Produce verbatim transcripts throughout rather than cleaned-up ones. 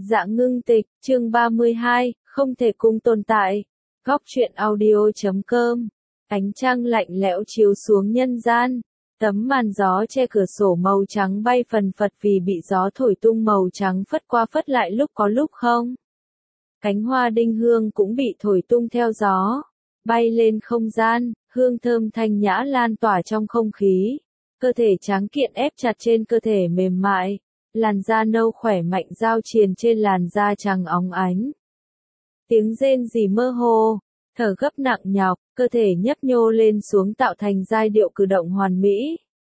Dạ ngưng tịch, chương ba mươi hai, không thể cùng tồn tại. Góc truyện audio chấm com. Ánh trăng lạnh lẽo chiếu xuống nhân gian. Tấm màn gió che cửa sổ màu trắng bay phần phật vì bị gió thổi tung màu trắng phất qua phất lại lúc có lúc không. Cánh hoa đinh hương cũng bị thổi tung theo gió. Bay lên không gian, hương thơm thanh nhã lan tỏa trong không khí. Cơ thể tráng kiện ép chặt trên cơ thể mềm mại. Làn da nâu khỏe mạnh giao triền trên làn da trắng óng ánh. Tiếng rên rỉ mơ hồ, thở gấp nặng nhọc, cơ thể nhấp nhô lên xuống tạo thành giai điệu cử động hoàn mỹ.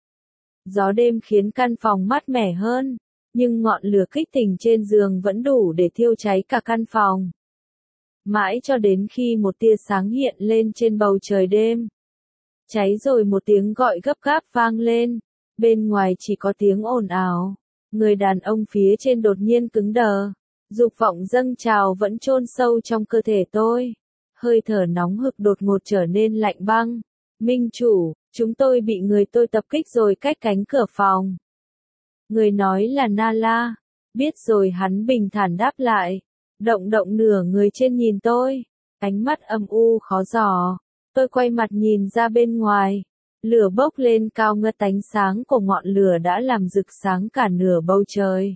Gió đêm khiến căn phòng mát mẻ hơn, nhưng ngọn lửa kích tình trên giường vẫn đủ để thiêu cháy cả căn phòng. Mãi cho đến khi một tia sáng hiện lên trên bầu trời đêm. Cháy rồi một tiếng gọi gấp gáp vang lên, bên ngoài chỉ có tiếng ồn ào. Người đàn ông phía trên đột nhiên cứng đờ, dục vọng dâng trào vẫn chôn sâu trong cơ thể tôi. Hơi thở nóng hực đột ngột trở nên lạnh băng. Minh chủ, chúng tôi bị người tôi tập kích rồi cách cánh cửa phòng. Người nói là Nala. Biết rồi, hắn bình thản đáp lại. Động động nửa người trên nhìn tôi. Ánh mắt âm u khó dò. Tôi quay mặt nhìn ra bên ngoài. Lửa bốc lên cao ngất, ánh sáng của ngọn lửa đã làm rực sáng cả nửa bầu trời.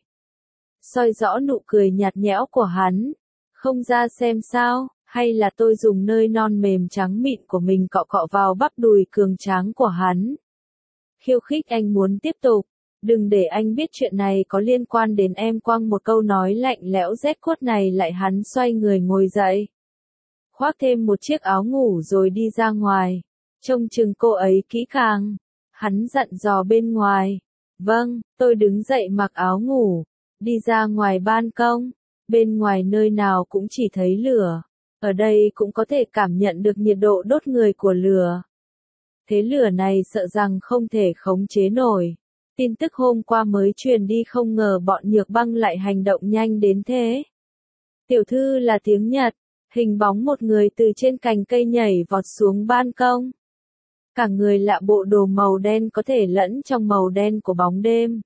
Soi rõ nụ cười nhạt nhẽo của hắn. Không ra xem sao, hay là tôi dùng nơi non mềm trắng mịn của mình cọ cọ vào bắp đùi cường tráng của hắn. Khiêu khích anh muốn tiếp tục. Đừng để anh biết chuyện này có liên quan đến em. Quăng một câu nói lạnh lẽo rét cốt này lại, hắn xoay người ngồi dậy. Khoác thêm một chiếc áo ngủ rồi đi ra ngoài. Trông chừng cô ấy kỹ càng. Hắn dặn dò bên ngoài. Vâng, tôi đứng dậy mặc áo ngủ. Đi ra ngoài ban công. Bên ngoài nơi nào cũng chỉ thấy lửa. Ở đây cũng có thể cảm nhận được nhiệt độ đốt người của lửa. Thế lửa này sợ rằng không thể khống chế nổi. Tin tức hôm qua mới truyền đi, không ngờ bọn Nhược Băng lại hành động nhanh đến thế. Tiểu thư là tiếng Nhật. Hình bóng một người từ trên cành cây nhảy vọt xuống ban công. Cả người lạ bộ đồ màu đen có thể lẫn trong màu đen của bóng đêm.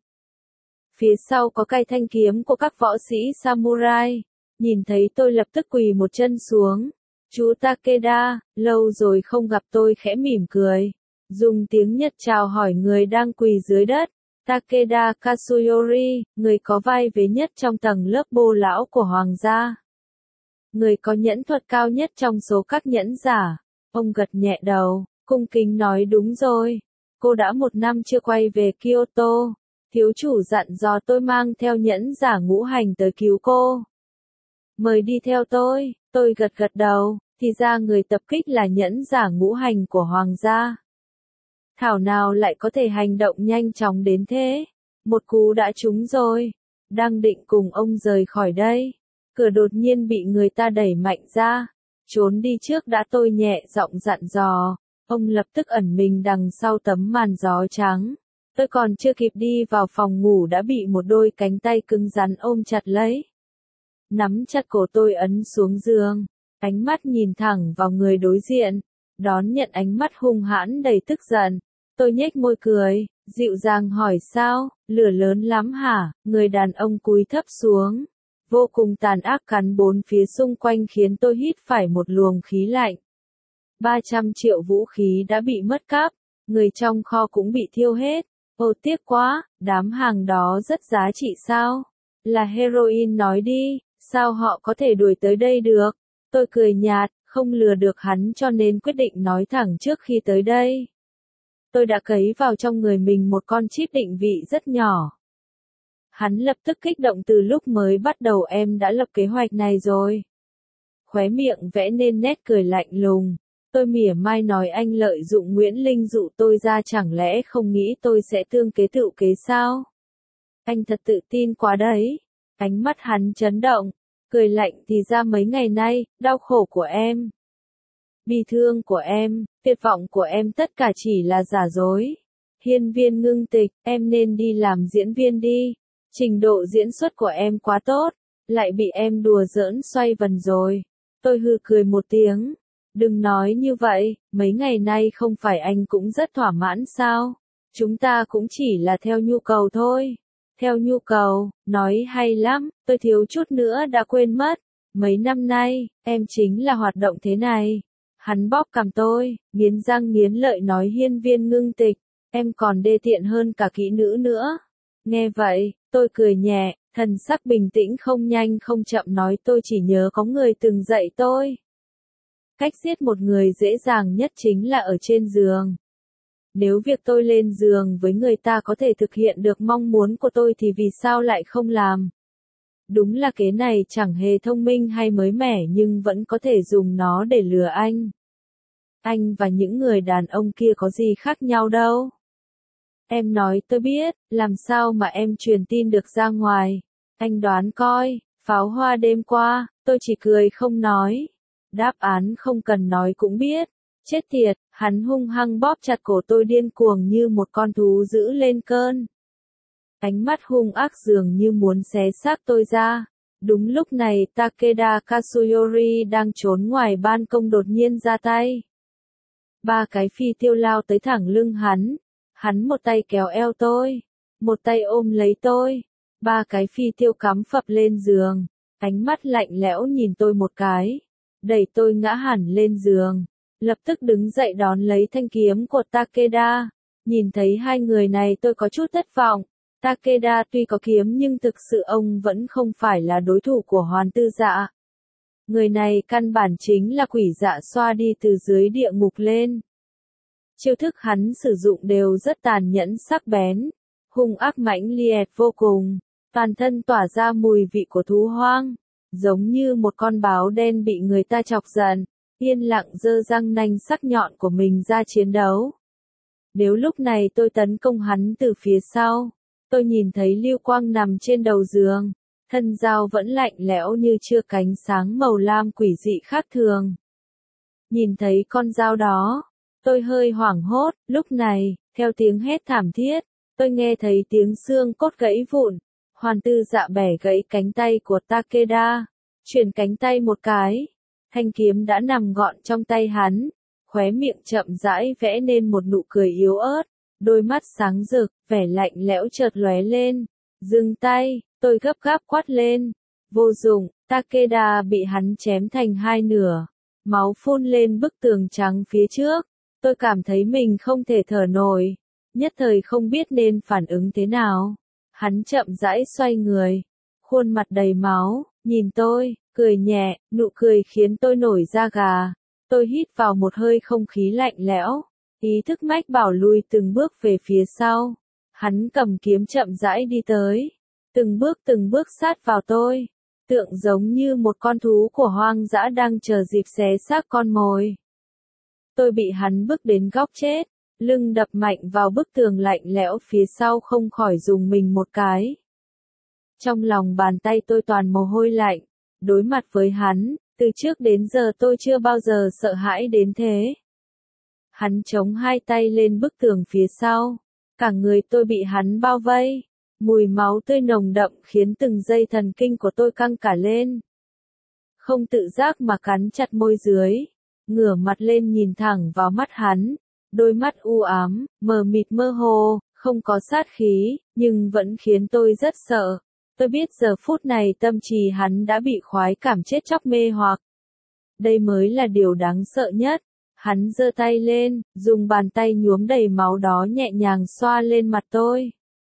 Phía sau có cây thanh kiếm của các võ sĩ samurai. Nhìn thấy tôi lập tức quỳ một chân xuống. Chú Takeda, lâu rồi không gặp. Tôi khẽ mỉm cười. Dùng tiếng Nhật chào hỏi người đang quỳ dưới đất. Takeda Katsuyori, người có vai vế nhất trong tầng lớp bô lão của hoàng gia. Người có nhẫn thuật cao nhất trong số các nhẫn giả. Ông gật nhẹ đầu, cung kính nói đúng rồi. Cô đã một năm chưa quay về Kyoto. Thiếu chủ dặn dò tôi mang theo nhẫn giả ngũ hành tới cứu cô. Mời đi theo tôi. Tôi gật gật đầu. Thì ra người tập kích là nhẫn giả ngũ hành của hoàng gia. Thảo nào lại có thể hành động nhanh chóng đến thế. Một cú đã trúng rồi. Đang định cùng ông rời khỏi đây. Cửa đột nhiên bị người ta đẩy mạnh ra. Trốn đi trước đã, tôi nhẹ giọng dặn dò. Ông lập tức ẩn mình đằng sau tấm màn gió trắng. Tôi còn chưa kịp đi vào phòng ngủ đã bị một đôi cánh tay cứng rắn ôm chặt lấy. Nắm chặt cổ tôi ấn xuống giường. Ánh mắt nhìn thẳng vào người đối diện. Đón nhận ánh mắt hung hãn đầy tức giận. Tôi nhếch môi cười, dịu dàng hỏi sao, lửa lớn lắm hả? Người đàn ông cúi thấp xuống. Vô cùng tàn ác cắn bốn phía xung quanh khiến tôi hít phải một luồng khí lạnh. ba trăm triệu vũ khí đã bị mất cắp. Người trong kho cũng bị thiêu hết. Ồ tiếc quá, đám hàng đó rất giá trị sao? Là heroin, nói đi, sao họ có thể đuổi tới đây được? Tôi cười nhạt, không lừa được hắn cho nên quyết định nói thẳng trước khi tới đây. Tôi đã cấy vào trong người mình một con chip định vị rất nhỏ. Hắn lập tức kích động, từ lúc mới bắt đầu em đã lập kế hoạch này rồi. Khóe miệng vẽ nên nét cười lạnh lùng. Tôi mỉa mai nói anh lợi dụng Nguyễn Linh dụ tôi ra, chẳng lẽ không nghĩ tôi sẽ tương kế tựu kế sao? Anh thật tự tin quá đấy. Ánh mắt hắn chấn động, cười lạnh, thì ra mấy ngày nay, đau khổ của em, bi thương của em, tuyệt vọng của em tất cả chỉ là giả dối. Hiên Viên Ngưng Tịch, em nên đi làm diễn viên đi. Trình độ diễn xuất của em quá tốt, lại bị em đùa giỡn xoay vần rồi. Tôi hừ cười một tiếng. Đừng nói như vậy, mấy ngày nay không phải anh cũng rất thỏa mãn sao? Chúng ta cũng chỉ là theo nhu cầu thôi. theo nhu cầu, nói hay lắm, tôi thiếu chút nữa đã quên mất. Mấy năm nay, em chính là hoạt động thế này. Hắn bóp cằm tôi, nghiến răng nghiến lợi nói hiên viên ngưng tịch, em còn đê tiện hơn cả kỹ nữ nữa. Nghe vậy, tôi cười nhẹ, thần sắc bình tĩnh không nhanh không chậm nói tôi chỉ nhớ có người từng dạy tôi. Cách giết một người dễ dàng nhất chính là ở trên giường. Nếu việc tôi lên giường với người ta có thể thực hiện được mong muốn của tôi thì vì sao lại không làm? Đúng là kế này chẳng hề thông minh hay mới mẻ nhưng vẫn có thể dùng nó để lừa anh. Anh và những người đàn ông kia có gì khác nhau đâu. Em nói tôi biết, làm sao mà em truyền tin được ra ngoài. Anh đoán coi, pháo hoa đêm qua, tôi chỉ cười không nói. Đáp án không cần nói cũng biết. Chết tiệt, hắn hung hăng bóp chặt cổ tôi điên cuồng như một con thú dữ lên cơn. Ánh mắt hung ác dường như muốn xé xác tôi ra. Đúng lúc này Takeda Katsuyori đang trốn ngoài ban công đột nhiên ra tay. Ba cái phi tiêu lao tới thẳng lưng hắn. Hắn một tay kéo eo tôi, một tay ôm lấy tôi. Ba cái phi tiêu cắm phập lên giường. Ánh mắt lạnh lẽo nhìn tôi một cái. Đẩy tôi ngã hẳn lên giường. Lập tức đứng dậy đón lấy thanh kiếm của Takeda. Nhìn thấy hai người này tôi có chút thất vọng. Takeda tuy có kiếm nhưng thực sự ông vẫn không phải là đối thủ của Hoàn Tư Dạ. Người này căn bản chính là quỷ dạ xoa đi từ dưới địa ngục lên. Chiêu thức hắn sử dụng đều rất tàn nhẫn sắc bén, hung ác mãnh liệt vô cùng, toàn thân tỏa ra mùi vị của thú hoang, giống như một con báo đen bị người ta chọc giận, yên lặng giơ răng nanh sắc nhọn của mình ra chiến đấu. Nếu lúc này tôi tấn công hắn từ phía sau, tôi nhìn thấy lưu quang nằm trên đầu giường, thân dao vẫn lạnh lẽo như chưa cánh sáng màu lam quỷ dị khác thường. Nhìn thấy con dao đó, tôi hơi hoảng hốt, lúc này, theo tiếng hét thảm thiết, tôi nghe thấy tiếng xương cốt gãy vụn, Hoàn Tư Dạ bẻ gãy cánh tay của Takeda, chuyển cánh tay một cái, thanh kiếm đã nằm gọn trong tay hắn, khóe miệng chậm rãi vẽ nên một nụ cười yếu ớt, đôi mắt sáng rực, vẻ lạnh lẽo chợt lóe lên, dừng tay, tôi gấp gáp quát lên, vô dụng, Takeda bị hắn chém thành hai nửa, máu phun lên bức tường trắng phía trước. Tôi cảm thấy mình không thể thở nổi, nhất thời không biết nên phản ứng thế nào. Hắn chậm rãi xoay người, khuôn mặt đầy máu, nhìn tôi, cười nhẹ, nụ cười khiến tôi nổi da gà. Tôi hít vào một hơi không khí lạnh lẽo, ý thức mách bảo lùi từng bước về phía sau. Hắn cầm kiếm chậm rãi đi tới, từng bước từng bước sát vào tôi, tượng giống như một con thú của hoang dã đang chờ dịp xé xác con mồi. Tôi bị hắn bước đến góc chết, lưng đập mạnh vào bức tường lạnh lẽo phía sau không khỏi rùng mình một cái. Trong lòng bàn tay tôi toàn mồ hôi lạnh, đối mặt với hắn, từ trước đến giờ tôi chưa bao giờ sợ hãi đến thế. Hắn chống hai tay lên bức tường phía sau, cả người tôi bị hắn bao vây, mùi máu tươi nồng đậm khiến từng dây thần kinh của tôi căng cả lên. Không tự giác mà cắn chặt môi dưới. Ngửa mặt lên nhìn thẳng vào mắt hắn, đôi mắt u ám, mờ mịt mơ hồ, không có sát khí, nhưng vẫn khiến tôi rất sợ. Tôi biết giờ phút này tâm trí hắn đã bị khoái cảm chết chóc mê hoặc. Đây mới là điều đáng sợ nhất. Hắn giơ tay lên, dùng bàn tay nhuốm đầy máu đó nhẹ nhàng xoa lên mặt tôi.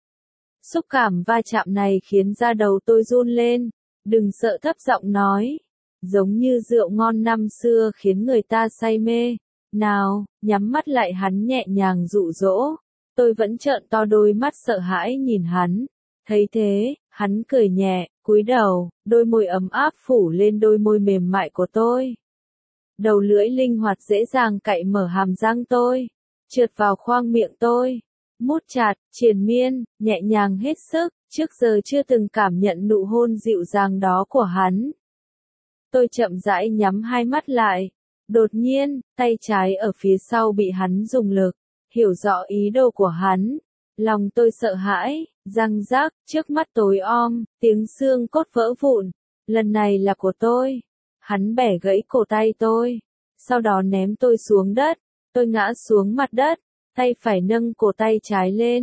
Xúc cảm va chạm này khiến da đầu tôi run lên. Đừng sợ, thấp giọng nói. Giống như rượu ngon năm xưa khiến người ta say mê. Nào, nhắm mắt lại, hắn nhẹ nhàng dụ dỗ. Tôi vẫn trợn to đôi mắt sợ hãi nhìn hắn. Thấy thế, hắn cười nhẹ, cúi đầu, đôi môi ấm áp phủ lên đôi môi mềm mại của tôi. Đầu lưỡi linh hoạt dễ dàng cạy mở hàm răng tôi, trượt vào khoang miệng tôi, mút chặt, triền miên, nhẹ nhàng hết sức, trước giờ chưa từng cảm nhận nụ hôn dịu dàng đó của hắn. Tôi chậm rãi nhắm hai mắt lại. Đột nhiên, tay trái ở phía sau bị hắn dùng lực, hiểu rõ ý đồ của hắn. Lòng tôi sợ hãi, răng rác, trước mắt tối om, tiếng xương cốt vỡ vụn. Lần này là của tôi. Hắn bẻ gãy cổ tay tôi, sau đó ném tôi xuống đất. Tôi ngã xuống mặt đất, tay phải nâng cổ tay trái lên.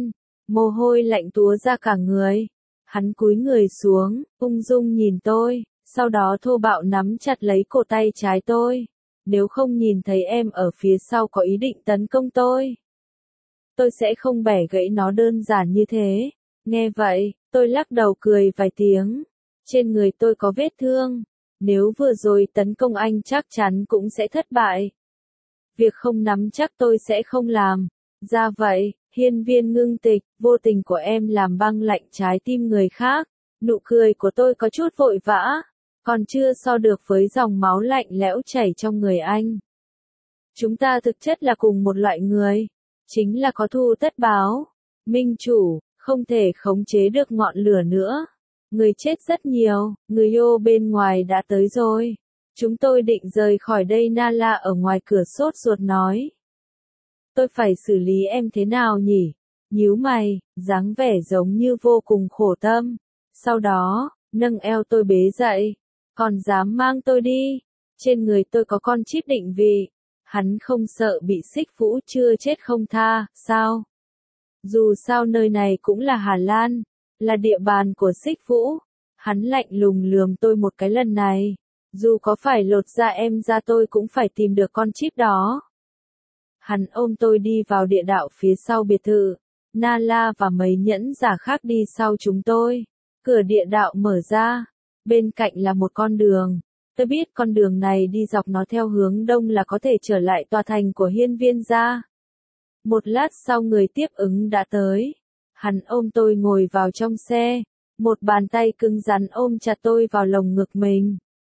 mồ hôi lạnh túa ra cả người. Hắn cúi người xuống, ung dung nhìn tôi, sau đó thô bạo nắm chặt lấy cổ tay trái tôi. Nếu không nhìn thấy em ở phía sau có ý định tấn công tôi, tôi sẽ không bẻ gãy nó đơn giản như thế. Nghe vậy, tôi lắc đầu cười vài tiếng. Trên người tôi có vết thương. Nếu vừa rồi tấn công anh chắc chắn cũng sẽ thất bại. Việc không nắm chắc tôi sẽ không làm. Ra vậy, Hiên Viên ngưng tịch, vô tình của em làm băng lạnh trái tim người khác. Nụ cười của tôi có chút vội vã, còn chưa so được với dòng máu lạnh lẽo chảy trong người anh. Chúng ta thực chất là cùng một loại người, chính là có thù tất báo. Minh chủ, không thể khống chế được ngọn lửa nữa. Người chết rất nhiều, người yêu bên ngoài đã tới rồi. Chúng tôi định rời khỏi đây, Nala ở ngoài cửa sốt ruột nói. Tôi phải xử lý em thế nào nhỉ? Nhíu mày, dáng vẻ giống như vô cùng khổ tâm. Sau đó, nâng eo tôi bế dậy. Còn dám mang tôi đi? Trên người tôi có con chip định vị. Hắn không sợ bị xích vũ chưa chết không tha, sao? Dù sao nơi này cũng là Hà Lan, là địa bàn của xích vũ. Hắn lạnh lùng lườm tôi một cái lần này. Dù có phải lột da em ra tôi cũng phải tìm được con chip đó. Hắn ôm tôi đi vào địa đạo phía sau biệt thự. Nala và mấy nhẫn giả khác đi sau chúng tôi. Cửa địa đạo mở ra. Bên cạnh là một con đường. Tôi biết con đường này đi dọc nó theo hướng đông là có thể trở lại tòa thành của Hiên Viên gia. Một lát sau người tiếp ứng đã tới. Hắn ôm tôi ngồi vào trong xe. Một bàn tay cứng rắn ôm chặt tôi vào lồng ngực mình.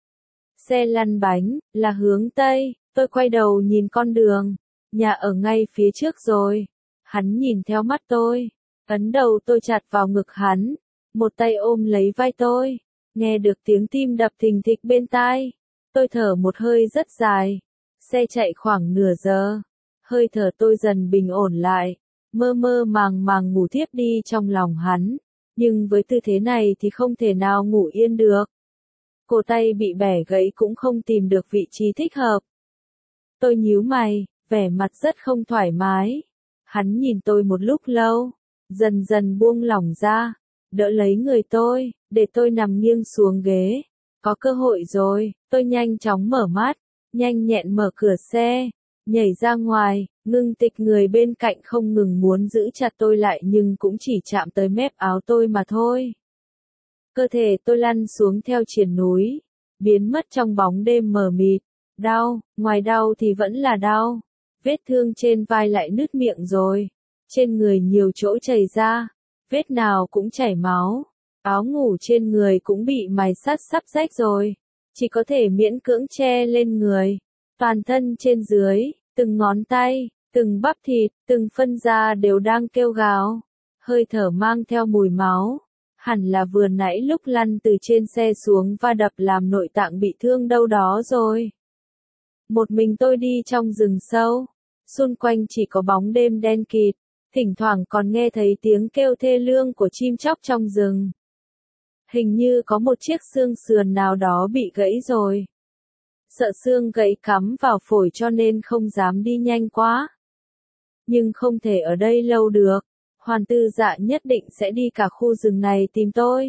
Xe lăn bánh, là hướng Tây. Tôi quay đầu nhìn con đường. Nhà ở ngay phía trước rồi. Hắn nhìn theo mắt tôi. Ấn đầu tôi chặt vào ngực hắn. Một tay ôm lấy vai tôi. Nghe được tiếng tim đập thình thịch bên tai. Tôi thở một hơi rất dài. Xe chạy khoảng nửa giờ. Hơi thở tôi dần bình ổn lại. Mơ mơ màng màng ngủ thiếp đi trong lòng hắn. Nhưng với tư thế này thì không thể nào ngủ yên được. Cổ tay bị bẻ gãy cũng không tìm được vị trí thích hợp. Tôi nhíu mày, vẻ mặt rất không thoải mái. Hắn nhìn tôi một lúc lâu, dần dần buông lỏng ra, đỡ lấy người tôi, để tôi nằm nghiêng xuống ghế. Có cơ hội rồi, tôi nhanh chóng mở mắt, nhanh nhẹn mở cửa xe, nhảy ra ngoài. Ngưng tịch người bên cạnh không ngừng muốn giữ chặt tôi lại nhưng cũng chỉ chạm tới mép áo tôi mà thôi. Cơ thể tôi lăn xuống theo triền núi, biến mất trong bóng đêm mờ mịt. Đau, ngoài đau thì vẫn là đau. Vết thương trên vai lại nứt miệng rồi. Trên người nhiều chỗ chảy ra, vết nào cũng chảy máu. Áo ngủ trên người cũng bị mài sắt sắp rách rồi. Chỉ có thể miễn cưỡng che lên người. Toàn thân trên dưới, từng ngón tay, từng bắp thịt, từng phân da đều đang kêu gào. Hơi thở mang theo mùi máu. Hẳn là vừa nãy lúc lăn từ trên xe xuống va đập làm nội tạng bị thương đâu đó rồi. Một mình tôi đi trong rừng sâu. Xung quanh chỉ có bóng đêm đen kịt. Thỉnh thoảng còn nghe thấy tiếng kêu thê lương của chim chóc trong rừng. Hình như có một chiếc xương sườn nào đó bị gãy rồi. Sợ xương gãy cắm vào phổi cho nên không dám đi nhanh quá. Nhưng không thể ở đây lâu được. Hoàn Tư Dạ nhất định sẽ đi cả khu rừng này tìm tôi.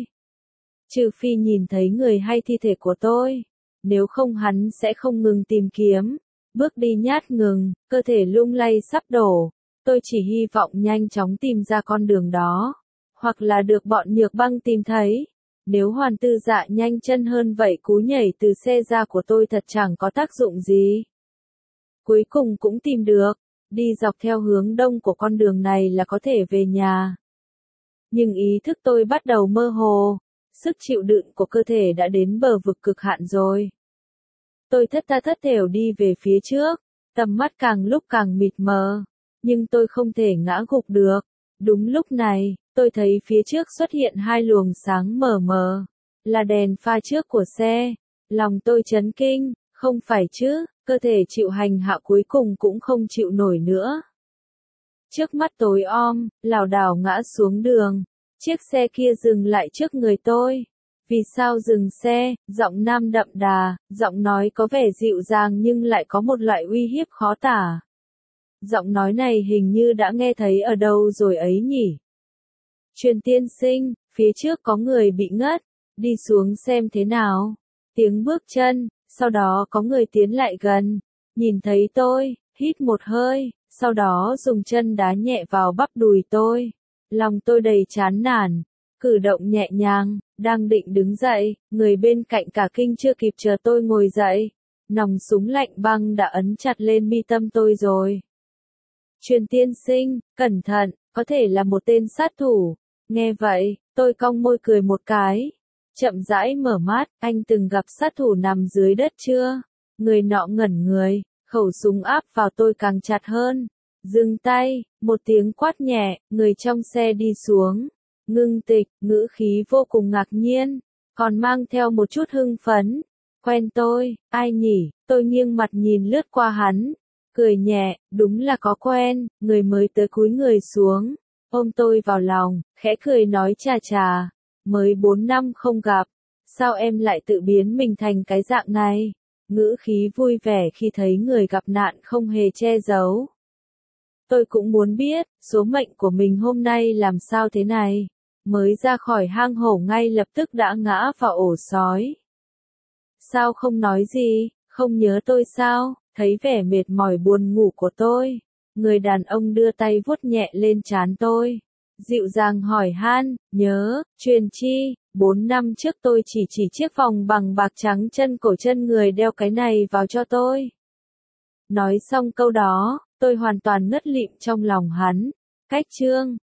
Trừ phi nhìn thấy người hay thi thể của tôi. Nếu không hắn sẽ không ngừng tìm kiếm. Bước đi nhát ngừng, cơ thể lung lay sắp đổ. Tôi chỉ hy vọng nhanh chóng tìm ra con đường đó. Hoặc là được bọn Nhược Băng tìm thấy. Nếu Hoàn Tư Dạ nhanh chân hơn vậy cú nhảy từ xe ra của tôi thật chẳng có tác dụng gì. Cuối cùng cũng tìm được. Đi dọc theo hướng đông của con đường này là có thể về nhà. Nhưng ý thức tôi bắt đầu mơ hồ. Sức chịu đựng của cơ thể đã đến bờ vực cực hạn rồi. Tôi thất tha thất thểu đi về phía trước. Tầm mắt càng lúc càng mịt mờ. Nhưng tôi không thể ngã gục được. Đúng lúc này, tôi thấy phía trước xuất hiện hai luồng sáng mờ mờ. Là đèn pha trước của xe. Lòng tôi chấn kinh, không phải chứ, cơ thể chịu hành hạ cuối cùng cũng không chịu nổi nữa. Trước mắt tối om, lảo đảo ngã xuống đường. Chiếc xe kia dừng lại trước người tôi. Vì sao dừng xe? Giọng nam đậm đà, giọng nói có vẻ dịu dàng nhưng lại có một loại uy hiếp khó tả. Giọng nói này hình như đã nghe thấy ở đâu rồi ấy nhỉ? Truyền tiên sinh, phía trước có người bị ngất, đi xuống xem thế nào. Tiếng bước chân, sau đó có người tiến lại gần, nhìn thấy tôi, hít một hơi, sau đó dùng chân đá nhẹ vào bắp đùi tôi. Lòng tôi đầy chán nản, cử động nhẹ nhàng, đang định đứng dậy, người bên cạnh cả kinh chưa kịp chờ tôi ngồi dậy. Nòng súng lạnh băng đã ấn chặt lên mi tâm tôi rồi. Truyền tiên sinh, cẩn thận, có thể là một tên sát thủ. Nghe vậy, tôi cong môi cười một cái. Chậm rãi mở mắt, anh từng gặp sát thủ nằm dưới đất chưa? Người nọ ngẩn người, khẩu súng áp vào tôi càng chặt hơn. Dừng tay, một tiếng quát nhẹ, người trong xe đi xuống. Ngưng tịch, ngữ khí vô cùng ngạc nhiên, còn mang theo một chút hưng phấn. Quen tôi, ai nhỉ? Tôi nghiêng mặt nhìn lướt qua hắn, cười nhẹ, đúng là có quen, người mới tới cúi người xuống, ôm tôi vào lòng, khẽ cười nói chà chà, mới bốn năm không gặp, sao em lại tự biến mình thành cái dạng này? Ngữ khí vui vẻ khi thấy người gặp nạn không hề che giấu. Tôi cũng muốn biết, số mệnh của mình hôm nay làm sao thế này? Mới ra khỏi hang hổ ngay lập tức đã ngã vào ổ sói. Sao không nói gì, không nhớ tôi sao? Thấy vẻ mệt mỏi buồn ngủ của tôi, người đàn ông đưa tay vuốt nhẹ lên trán tôi, dịu dàng hỏi han, nhớ, Truyền chi, bốn năm trước tôi chỉ chỉ chiếc vòng bằng bạc trắng chân cổ chân người đeo cái này vào cho tôi. Nói xong câu đó, tôi hoàn toàn ngất lịm trong lòng hắn. Cách chương